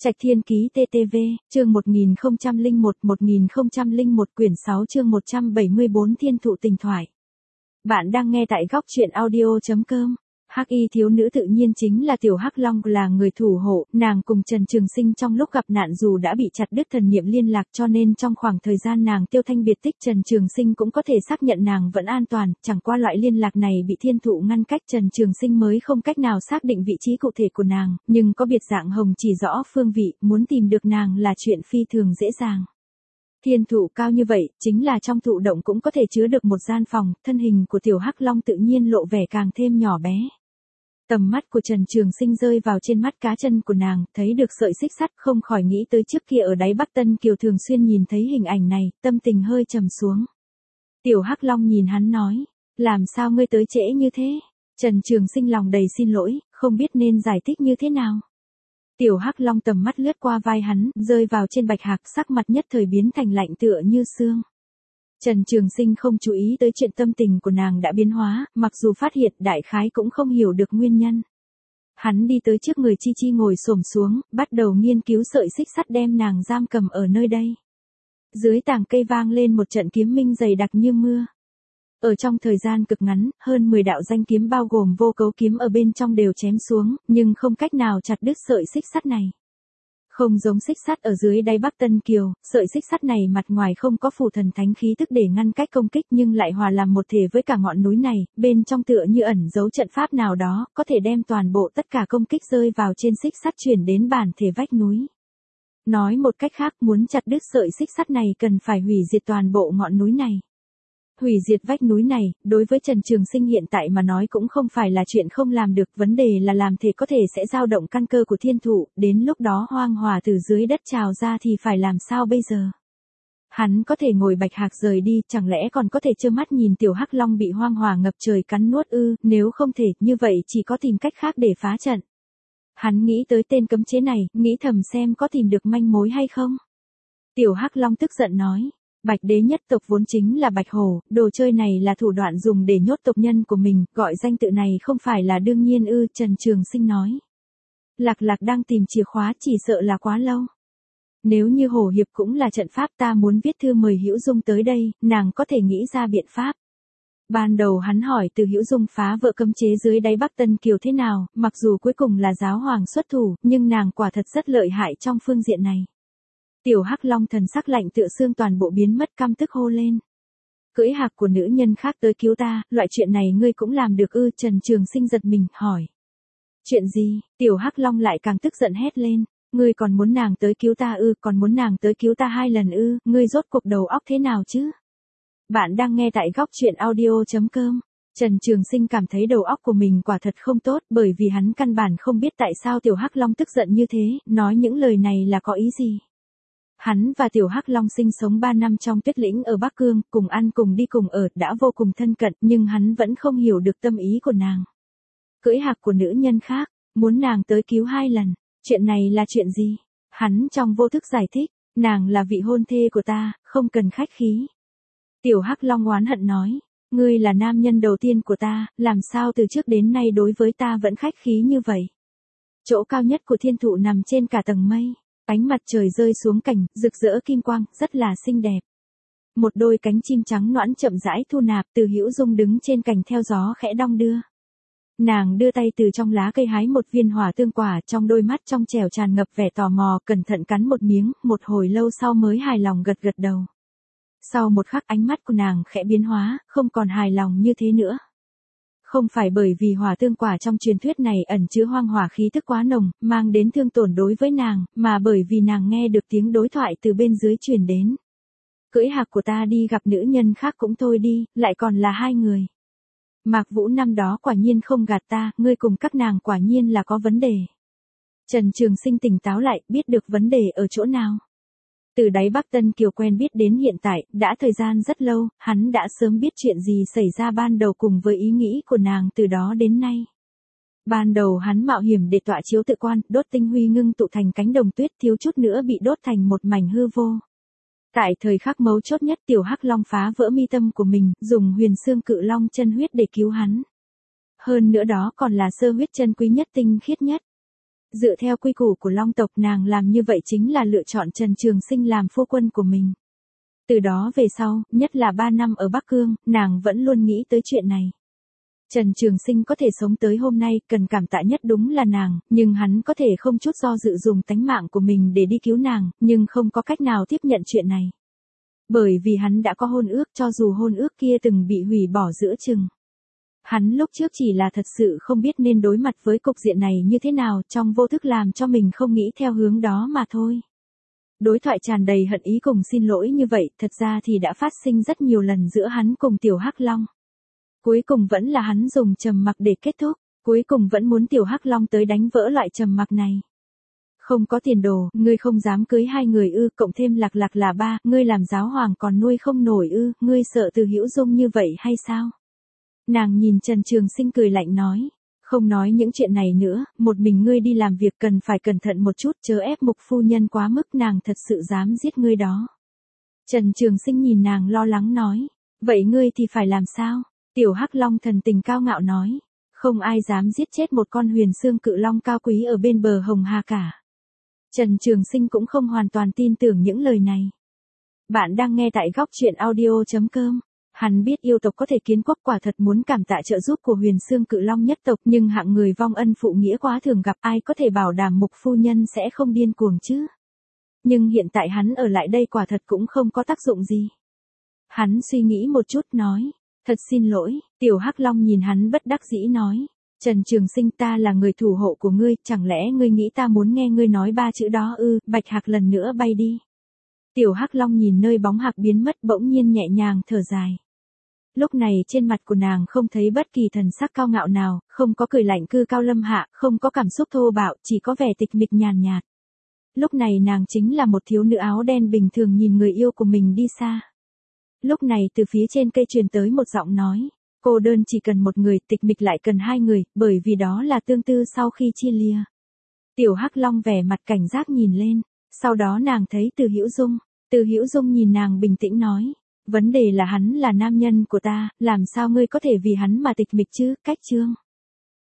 Trạch Thiên Ký TTV, chương 1001 quyển 6 chương 174 Thiên Thụ Tình Thoại. Bạn đang nghe tại góc truyện audio.com. Hắc y thiếu nữ tự nhiên chính là Tiểu Hắc Long, là người thủ hộ. Nàng cùng Trần Trường Sinh trong lúc gặp nạn dù đã bị chặt đứt thần niệm liên lạc, cho nên trong khoảng thời gian nàng tiêu thanh biệt tích, Trần Trường Sinh cũng có thể xác nhận nàng vẫn an toàn. Chẳng qua loại liên lạc này bị Thiên Thụ ngăn cách, Trần Trường Sinh mới không cách nào xác định vị trí cụ thể của nàng. Nhưng có biệt dạng hồng chỉ rõ phương vị, muốn tìm được nàng là chuyện phi thường dễ dàng. Thiên thụ cao như vậy, chính là trong thụ động cũng có thể chứa được một gian phòng. Thân hình của Tiểu Hắc Long tự nhiên lộ vẻ càng thêm nhỏ bé. Tầm mắt của Trần Trường Sinh rơi vào trên mắt cá chân của nàng, thấy được sợi xích sắt, không khỏi nghĩ tới trước kia ở đáy Bắc Tân Kiều thường xuyên nhìn thấy hình ảnh này, tâm tình hơi trầm xuống. Tiểu Hắc Long nhìn hắn nói, làm sao ngươi tới trễ như thế? Trần Trường Sinh lòng đầy xin lỗi, không biết nên giải thích như thế nào. Tiểu Hắc Long tầm mắt lướt qua vai hắn, rơi vào trên Bạch Hạc, sắc mặt nhất thời biến thành lạnh tựa như xương. Trần Trường Sinh không chú ý tới chuyện tâm tình của nàng đã biến hóa, mặc dù phát hiện đại khái cũng không hiểu được nguyên nhân. Hắn đi tới trước người Chi Chi ngồi xổm xuống, bắt đầu nghiên cứu sợi xích sắt đem nàng giam cầm ở nơi đây. Dưới tàng cây vang lên một trận kiếm minh dày đặc như mưa. Ở trong thời gian cực ngắn, hơn 10 đạo danh kiếm bao gồm vô cấu kiếm ở bên trong đều chém xuống, nhưng không cách nào chặt đứt sợi xích sắt này. Không giống xích sắt ở dưới đáy Bắc Tân Kiều, sợi xích sắt này mặt ngoài không có phù thần thánh khí tức để ngăn cách công kích, nhưng lại hòa làm một thể với cả ngọn núi này, bên trong tựa như ẩn giấu trận pháp nào đó, có thể đem toàn bộ tất cả công kích rơi vào trên xích sắt chuyển đến bản thể vách núi. Nói một cách khác, muốn chặt đứt sợi xích sắt này cần phải hủy diệt toàn bộ ngọn núi này. Hủy diệt vách núi này, đối với Trần Trường Sinh hiện tại mà nói cũng không phải là chuyện không làm được, vấn đề là làm thể có thể sẽ dao động căn cơ của thiên thụ, đến lúc đó hoang hòa từ dưới đất trào ra thì phải làm sao bây giờ? Hắn có thể ngồi Bạch Hạc rời đi, chẳng lẽ còn có thể trơ mắt nhìn Tiểu Hắc Long bị hoang hòa ngập trời cắn nuốt ư? Nếu không thể, như vậy chỉ có tìm cách khác để phá trận. Hắn nghĩ tới tên cấm chế này, nghĩ thầm xem có tìm được manh mối hay không. Tiểu Hắc Long tức giận nói. Bạch đế nhất tộc vốn chính là Bạch Hổ, đồ chơi này là thủ đoạn dùng để nhốt tộc nhân của mình, gọi danh tự này không phải là đương nhiên ư? Trần Trường Sinh nói. Lạc Lạc đang tìm chìa khóa, chỉ sợ là quá lâu. Nếu như Hổ Hiệp cũng là trận pháp, ta muốn viết thư mời Hữu Dung tới đây, nàng có thể nghĩ ra biện pháp. Ban đầu hắn hỏi từ Hữu Dung phá vỡ cấm chế dưới đáy Bắc Tân Kiều thế nào, mặc dù cuối cùng là giáo hoàng xuất thủ, nhưng nàng quả thật rất lợi hại trong phương diện này. Tiểu Hắc Long thần sắc lạnh tựa xương, toàn bộ biến mất, căm tức hô lên. Cưỡi hạc của nữ nhân khác tới cứu ta, loại chuyện này ngươi cũng làm được ư? Trần Trường Sinh giật mình, hỏi. Chuyện gì? Tiểu Hắc Long lại càng tức giận hét lên. Ngươi còn muốn nàng tới cứu ta ư? Còn muốn nàng tới cứu ta 2 lần ư? Ngươi rốt cuộc đầu óc thế nào chứ? Bạn đang nghe tại góc truyện audio.com. Trần Trường Sinh cảm thấy đầu óc của mình quả thật không tốt, bởi vì hắn căn bản không biết tại sao Tiểu Hắc Long tức giận như thế, nói những lời này là có ý gì. Hắn và Tiểu Hắc Long sinh sống 3 năm trong tuyết lĩnh ở Bắc Cương, cùng ăn cùng đi cùng ở, đã vô cùng thân cận, nhưng hắn vẫn không hiểu được tâm ý của nàng. Cưỡi hạc của nữ nhân khác, muốn nàng tới cứu 2 lần, chuyện này là chuyện gì? Hắn trong vô thức giải thích, nàng là vị hôn thê của ta, không cần khách khí. Tiểu Hắc Long oán hận nói, ngươi là nam nhân đầu tiên của ta, làm sao từ trước đến nay đối với ta vẫn khách khí như vậy? Chỗ cao nhất của thiên thụ nằm trên cả tầng mây. Ánh mặt trời rơi xuống cành, rực rỡ kim quang, rất là xinh đẹp. Một đôi cánh chim trắng nõn chậm rãi thu nạp, từ Hữu Dung đứng trên cành theo gió khẽ đong đưa. Nàng đưa tay từ trong lá cây hái một viên hỏa tương quả, trong đôi mắt trong trẻo tràn ngập vẻ tò mò, cẩn thận cắn một miếng, một hồi lâu sau mới hài lòng gật gật đầu. Sau một khắc ánh mắt của nàng khẽ biến hóa, không còn hài lòng như thế nữa. Không phải bởi vì hỏa tương quả trong truyền thuyết này ẩn chứa hoang hỏa khí tức quá nồng, mang đến thương tổn đối với nàng, mà bởi vì nàng nghe được tiếng đối thoại từ bên dưới truyền đến. Cưỡi hạc của ta đi gặp nữ nhân khác cũng thôi đi, lại còn là 2 người. Mạc Vũ năm đó quả nhiên không gạt ta, ngươi cùng các nàng quả nhiên là có vấn đề. Trần Trường Sinh tỉnh táo lại, biết được vấn đề ở chỗ nào. Từ đáy Bắc Tân Kiều quen biết đến hiện tại, đã thời gian rất lâu, hắn đã sớm biết chuyện gì xảy ra ban đầu cùng với ý nghĩ của nàng từ đó đến nay. Ban đầu hắn mạo hiểm để tọa chiếu tự quan, đốt tinh huy ngưng tụ thành cánh đồng tuyết, thiếu chút nữa bị đốt thành một mảnh hư vô. Tại thời khắc mấu chốt nhất, Tiểu Hắc Long phá vỡ mi tâm của mình, dùng huyền xương cự long chân huyết để cứu hắn. Hơn nữa đó còn là sơ huyết chân quý nhất, tinh khiết nhất. Dựa theo quy củ của Long tộc nàng làm như vậy chính là lựa chọn Trần Trường Sinh làm phu quân của mình. Từ đó về sau, nhất là 3 năm ở Bắc Cương, nàng vẫn luôn nghĩ tới chuyện này. Trần Trường Sinh có thể sống tới hôm nay, cần cảm tạ nhất đúng là nàng, nhưng hắn có thể không chút do dự dùng tánh mạng của mình để đi cứu nàng, nhưng không có cách nào tiếp nhận chuyện này. Bởi vì hắn đã có hôn ước, cho dù hôn ước kia từng bị hủy bỏ giữa chừng. Hắn lúc trước chỉ là thật sự không biết nên đối mặt với cục diện này như thế nào, trong vô thức làm cho mình không nghĩ theo hướng đó mà thôi. Đối thoại tràn đầy hận ý cùng xin lỗi như vậy, thật ra thì đã phát sinh rất nhiều lần giữa hắn cùng Tiểu Hắc Long. Cuối cùng vẫn là hắn dùng trầm mặc để kết thúc, cuối cùng vẫn muốn Tiểu Hắc Long tới đánh vỡ loại trầm mặc này. Không có tiền đồ, ngươi không dám cưới 2 người ư, cộng thêm Lạc Lạc là 3, ngươi làm giáo hoàng còn nuôi không nổi ư, ngươi sợ Từ Hữu Dung như vậy hay sao? Nàng nhìn Trần Trường Sinh cười lạnh nói, không nói những chuyện này nữa, một mình ngươi đi làm việc cần phải cẩn thận một chút, chớ ép Mục phu nhân quá mức, nàng thật sự dám giết ngươi đó. Trần Trường Sinh nhìn nàng lo lắng nói, vậy ngươi thì phải làm sao? Tiểu Hắc Long thần tình cao ngạo nói, không ai dám giết chết một con huyền xương cự long cao quý ở bên bờ Hồng Hà cả. Trần Trường Sinh cũng không hoàn toàn tin tưởng những lời này. Bạn đang nghe tại góc truyện audio.com. Hắn biết yêu tộc có thể kiến quốc, quả thật muốn cảm tạ trợ giúp của huyền xương cự long nhất tộc, nhưng hạng người vong ân phụ nghĩa quá thường gặp, ai có thể bảo đảm Mục phu nhân sẽ không điên cuồng chứ. Nhưng hiện tại hắn ở lại đây quả thật cũng không có tác dụng gì. Hắn suy nghĩ một chút nói, thật xin lỗi. Tiểu Hắc Long nhìn hắn bất đắc dĩ nói, Trần Trường Sinh, ta là người thủ hộ của ngươi, chẳng lẽ ngươi nghĩ ta muốn nghe ngươi nói 3 chữ đó ư? Bạch Hạc lần nữa bay đi. Tiểu Hắc Long nhìn nơi bóng hạc biến mất, bỗng nhiên nhẹ nhàng thở dài. Lúc này trên mặt của nàng không thấy bất kỳ thần sắc cao ngạo nào, không có cười lạnh cư cao lâm hạ, không có cảm xúc thô bạo, chỉ có vẻ tịch mịch nhàn nhạt. Lúc này nàng chính là một thiếu nữ áo đen bình thường nhìn người yêu của mình đi xa. Lúc này từ phía trên cây truyền tới một giọng nói, cô đơn chỉ cần một người, tịch mịch lại cần 2 người, bởi vì đó là tương tư sau khi chia lìa. Tiểu Hắc Long vẻ mặt cảnh giác nhìn lên, sau đó nàng thấy Từ Hữu Dung. Từ Hữu Dung nhìn nàng bình tĩnh nói, vấn đề là hắn là nam nhân của ta, làm sao ngươi có thể vì hắn mà tịch mịch chứ? Cách chương.